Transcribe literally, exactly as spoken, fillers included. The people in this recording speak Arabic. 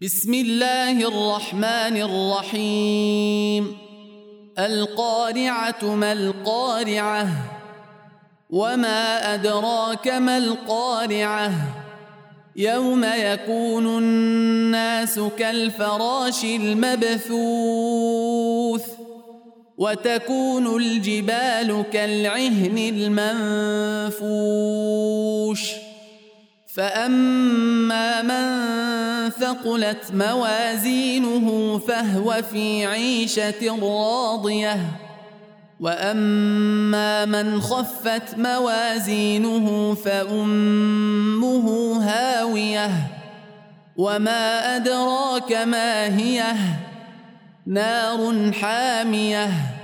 بسم الله الرحمن الرحيم القارعة ما القارعة وما أدراك ما القارعة يوم يكون الناس كالفراش المبثوث وتكون الجبال كالعهن المنفوش فأما من ثقلت موازينه فهو في عيشة راضية وأما من خفت موازينه فأمه هاوية وما أدراك ما هي نار حامية